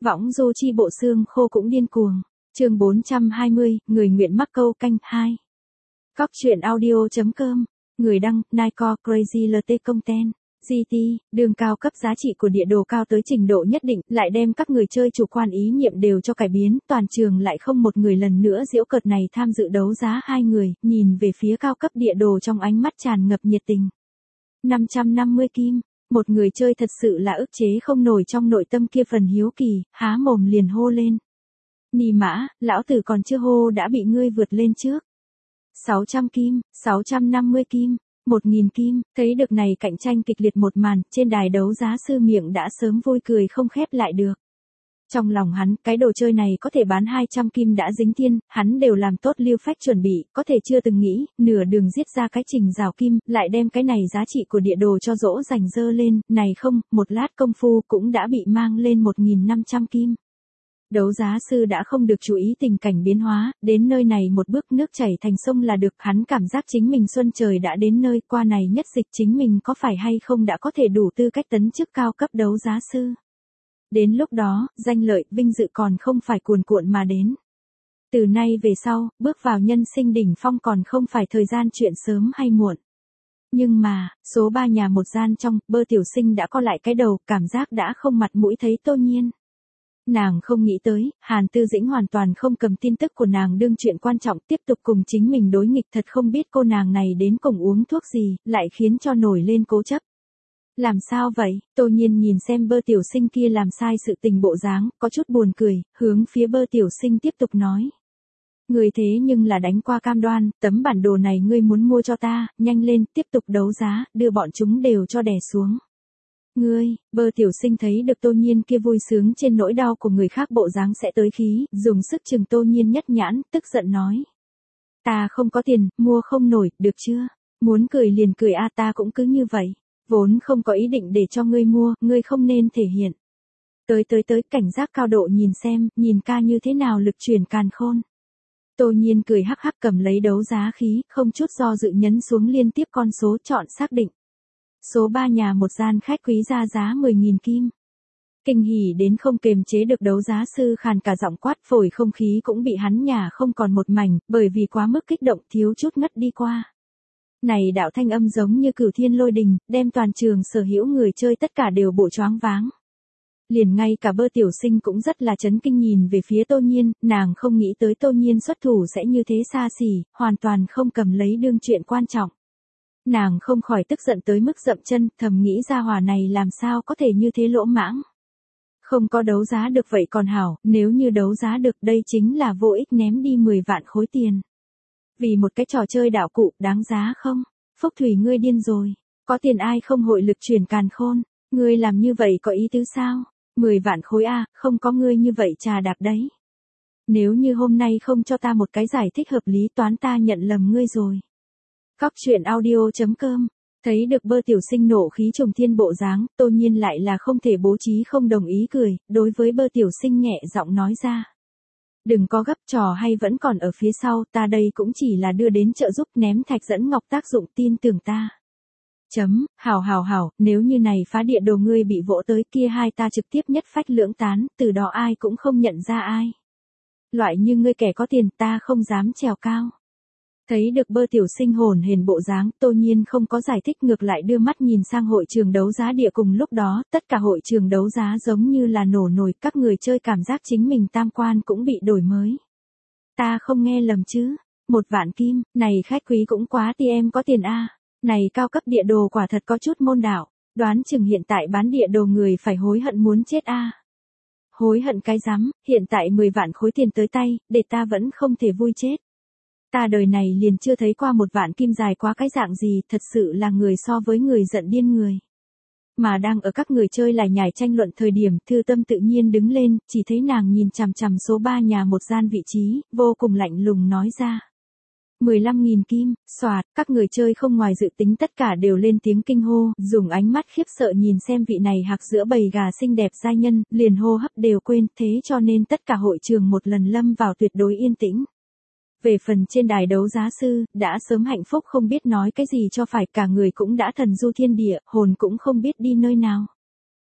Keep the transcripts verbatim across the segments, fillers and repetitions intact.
Võng du chi bộ xương khô cũng điên cuồng. Chương bốn trăm hai mươi, người nguyện mắc câu canh hai. Cóc truyện audio chấm com. Người đăng, Nike Crazy lờ tê Content. giê tê, đường cao cấp giá trị của địa đồ cao tới trình độ nhất định, lại đem các người chơi chủ quan ý niệm đều cho cải biến, toàn trường lại không một người lần nữa giễu cợt này tham dự đấu giá hai người, nhìn về phía cao cấp địa đồ trong ánh mắt tràn ngập nhiệt tình. năm trăm năm mươi kim, một người chơi thật sự là ức chế không nổi trong nội tâm kia phần hiếu kỳ, há mồm liền hô lên. Nì mã, lão tử còn chưa hô đã bị ngươi vượt lên trước. sáu trăm kim, sáu trăm năm mươi kim. một nghìn kim, thấy được này cạnh tranh kịch liệt một màn, trên đài đấu giá sư miệng đã sớm vui cười không khép lại được. Trong lòng hắn, cái đồ chơi này có thể bán hai trăm kim đã dính thiên, hắn đều làm tốt lưu phách chuẩn bị, có thể chưa từng nghĩ, nửa đường giết ra cái trình rào kim, lại đem cái này giá trị của địa đồ cho dỗ dành dơ lên, này không, một lát công phu cũng đã bị mang lên một nghìn năm trăm kim. Đấu giá sư đã không được chú ý tình cảnh biến hóa, đến nơi này một bước nước chảy thành sông là được, hắn cảm giác chính mình xuân trời đã đến nơi, qua này nhất dịch chính mình có phải hay không đã có thể đủ tư cách tấn chức cao cấp đấu giá sư. Đến lúc đó, danh lợi, vinh dự còn không phải cuồn cuộn mà đến. Từ nay về sau, bước vào nhân sinh đỉnh phong còn không phải thời gian chuyện sớm hay muộn. Nhưng mà, số ba nhà một gian trong, Bơ tiểu sinh đã co lại cái đầu, cảm giác đã không mặt mũi thấy Tô Nhiên. Nàng không nghĩ tới, Hàn Tư Dĩnh hoàn toàn không cầm tin tức của nàng đương chuyện quan trọng, tiếp tục cùng chính mình đối nghịch, thật không biết cô nàng này đến cùng uống thuốc gì, lại khiến cho nổi lên cố chấp. Làm sao vậy? Tô Nhiên nhìn xem Bơ tiểu sinh kia làm sai sự tình bộ dáng, có chút buồn cười, hướng phía Bơ tiểu sinh tiếp tục nói. Người thế nhưng là đánh qua cam đoan, tấm bản đồ này ngươi muốn mua cho ta, nhanh lên, tiếp tục đấu giá, đưa bọn chúng đều cho đè xuống. Ngươi, Bơ tiểu sinh thấy được Tô Nhiên kia vui sướng trên nỗi đau của người khác bộ dáng sẽ tới khí, dùng sức chừng Tô Nhiên nhất nhãn, tức giận nói. Ta không có tiền, mua không nổi, được chưa? Muốn cười liền cười a, ta cũng cứ như vậy. Vốn không có ý định để cho ngươi mua, ngươi không nên thể hiện. Tới tới tới, cảnh giác cao độ nhìn xem, nhìn ca như thế nào lực chuyển càn khôn. Tô Nhiên cười hắc hắc cầm lấy đấu giá khí, không chút do dự nhấn xuống liên tiếp con số chọn xác định. Số ba nhà một gian khách quý ra giá mười nghìn kim. Kinh hỉ đến không kềm chế được đấu giá sư khàn cả giọng quát, phổi không khí cũng bị hắn nhả không còn một mảnh, bởi vì quá mức kích động thiếu chút ngất đi qua. Này đạo thanh âm giống như cửu thiên lôi đình, đem toàn trường sở hữu người chơi tất cả đều bộ choáng váng. Liền ngay cả Bơ tiểu sinh cũng rất là chấn kinh nhìn về phía Tô Nhiên, nàng không nghĩ tới Tô Nhiên xuất thủ sẽ như thế xa xỉ, hoàn toàn không cầm lấy đương chuyện quan trọng. Nàng không khỏi tức giận tới mức dậm chân, thầm nghĩ ra hỏa này làm sao có thể như thế lỗ mãng. Không có đấu giá được vậy còn hảo, nếu như đấu giá được đây chính là vô ích ném đi mười vạn khối tiền. Vì một cái trò chơi đạo cụ, đáng giá không? Phúc Thủy ngươi điên rồi, có tiền ai không hội lực chuyển càn khôn, ngươi làm như vậy có ý tứ sao? mười vạn khối a, không có ngươi như vậy trà đạp đấy. Nếu như hôm nay không cho ta một cái giải thích hợp lý toán ta nhận lầm ngươi rồi. Cóc truyện audio chấm com. Thấy được Bơ tiểu sinh nộ khí trùng thiên bộ dáng, Tô Nhiên lại là không thể bố trí không đồng ý cười, đối với Bơ tiểu sinh nhẹ giọng nói ra. Đừng có gấp, trò hay vẫn còn ở phía sau, ta đây cũng chỉ là đưa đến trợ giúp ném thạch dẫn ngọc tác dụng, tin tưởng ta. Chấm, hảo hảo hảo, nếu như này phá địa đồ ngươi bị vỗ tới kia hai ta trực tiếp nhất phách lưỡng tán, từ đó ai cũng không nhận ra ai. Loại như ngươi kẻ có tiền ta không dám trèo cao. Thấy được Bơ tiểu sinh hồn hển bộ dáng, Tô Nhiên không có giải thích ngược lại đưa mắt nhìn sang hội trường đấu giá địa, cùng lúc đó, tất cả hội trường đấu giá giống như là nổ nồi, các người chơi cảm giác chính mình tam quan cũng bị đổi mới. Ta không nghe lầm chứ, một vạn kim, này khách quý cũng quá ti em có tiền a, này cao cấp địa đồ quả thật có chút môn đạo, đoán chừng hiện tại bán địa đồ người phải hối hận muốn chết a. Hối hận cái rắm, hiện tại mười vạn khối tiền tới tay, để ta vẫn không thể vui chết. Ta đời này liền chưa thấy qua một vạn kim dài quá cái dạng gì, thật sự là người so với người giận điên người. Mà đang ở các người chơi lại nhảy tranh luận thời điểm, Thư Tâm tự nhiên đứng lên, chỉ thấy nàng nhìn chằm chằm số ba nhà một gian vị trí, vô cùng lạnh lùng nói ra. mười lăm nghìn kim, xoạt, các người chơi không ngoài dự tính tất cả đều lên tiếng kinh hô, dùng ánh mắt khiếp sợ nhìn xem vị này hạc giữa bầy gà xinh đẹp giai nhân, liền hô hấp đều quên, thế cho nên tất cả hội trường một lần lâm vào tuyệt đối yên tĩnh. Về phần trên đài đấu giá sư, đã sớm hạnh phúc không biết nói cái gì cho phải, cả người cũng đã thần du thiên địa, hồn cũng không biết đi nơi nào.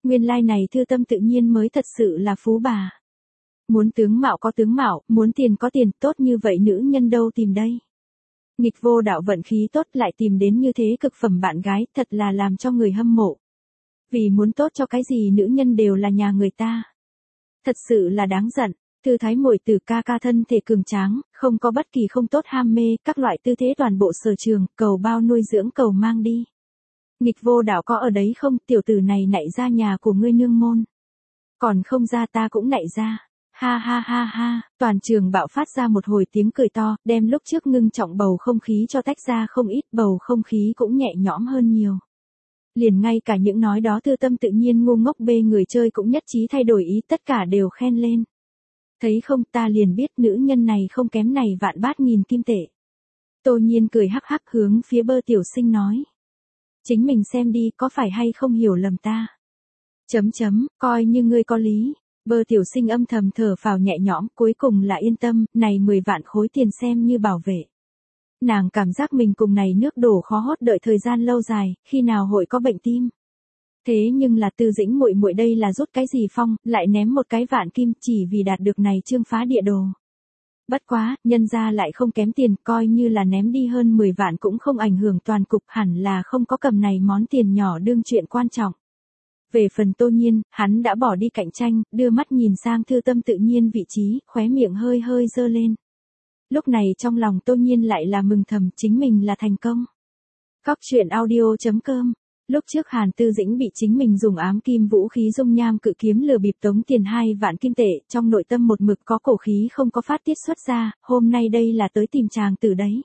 Nguyên lai like này Thư Tâm tự nhiên mới thật sự là phú bà. Muốn tướng mạo có tướng mạo, muốn tiền có tiền, tốt như vậy nữ nhân đâu tìm đây. Nghịch vô đạo vận khí tốt lại tìm đến như thế cực phẩm bạn gái, thật là làm cho người hâm mộ. Vì muốn tốt cho cái gì nữ nhân đều là nhà người ta. Thật sự là đáng giận. Thư thái muội tử ca ca thân thể cường tráng, không có bất kỳ không tốt ham mê, các loại tư thế toàn bộ sở trường, cầu bao nuôi dưỡng cầu mang đi. Nghịch vô đạo có ở đấy không, tiểu tử này nạy ra nhà của ngươi nương môn. Còn không ra ta cũng nạy ra. Ha ha ha ha, toàn trường bạo phát ra một hồi tiếng cười to, đem lúc trước ngưng trọng bầu không khí cho tách ra không ít, bầu không khí cũng nhẹ nhõm hơn nhiều. Liền ngay cả những nói đó Thư Tâm tự nhiên ngu ngốc bê người chơi cũng nhất trí thay đổi ý, tất cả đều khen lên. Thấy không, ta liền biết nữ nhân này không kém này vạn bát nghìn kim tệ. Tô Nhiên cười hắc hắc hướng phía Bơ tiểu sinh nói. Chính mình xem đi, có phải hay không hiểu lầm ta. Chấm chấm, coi như ngươi có lý. Bơ tiểu sinh âm thầm thở phào nhẹ nhõm, cuối cùng là yên tâm, này mười vạn khối tiền xem như bảo vệ. Nàng cảm giác mình cùng này nước đổ khó hốt đợi thời gian lâu dài, khi nào hội có bệnh tim. Thế nhưng là Tư Dĩnh muội muội đây là rút cái gì phong, lại ném một cái vạn kim chỉ vì đạt được này trương phá địa đồ. Bất quá, nhân ra lại không kém tiền, coi như là ném đi hơn mười vạn cũng không ảnh hưởng toàn cục, hẳn là không có cầm này món tiền nhỏ đương chuyện quan trọng. Về phần Tô Nhiên, hắn đã bỏ đi cạnh tranh, đưa mắt nhìn sang Thư Tâm tự nhiên vị trí, khóe miệng hơi hơi dơ lên. Lúc này trong lòng Tô Nhiên lại là mừng thầm chính mình là thành công. Cóc truyện audio chấm com. Lúc trước Hàn Tư Dĩnh bị chính mình dùng ám kim vũ khí dung nham cự kiếm lừa bịp tống tiền hai vạn kim tệ, trong nội tâm một mực có cổ khí không có phát tiết xuất ra, hôm nay đây là tới tìm chàng từ đấy.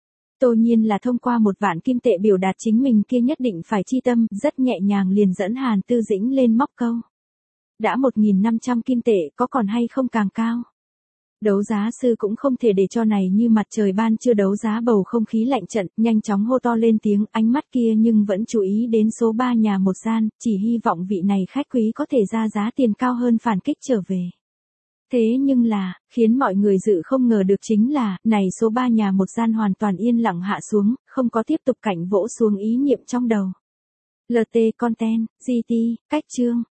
Tô Nhiên là thông qua một vạn kim tệ biểu đạt chính mình kia nhất định phải chi tâm, rất nhẹ nhàng liền dẫn Hàn Tư Dĩnh lên móc câu. Đã một nghìn năm trăm kim tệ có còn hay không càng cao. Đấu giá sư cũng không thể để cho này như mặt trời ban chưa đấu giá bầu không khí lạnh trận, nhanh chóng hô to lên tiếng, ánh mắt kia nhưng vẫn chú ý đến số ba nhà một gian, chỉ hy vọng vị này khách quý có thể ra giá tiền cao hơn phản kích trở về. Thế nhưng là, khiến mọi người dự không ngờ được chính là, này số ba nhà một gian hoàn toàn yên lặng hạ xuống, không có tiếp tục cảnh vỗ xuống ý niệm trong đầu. lờ tê Content, giê tê, cách chương.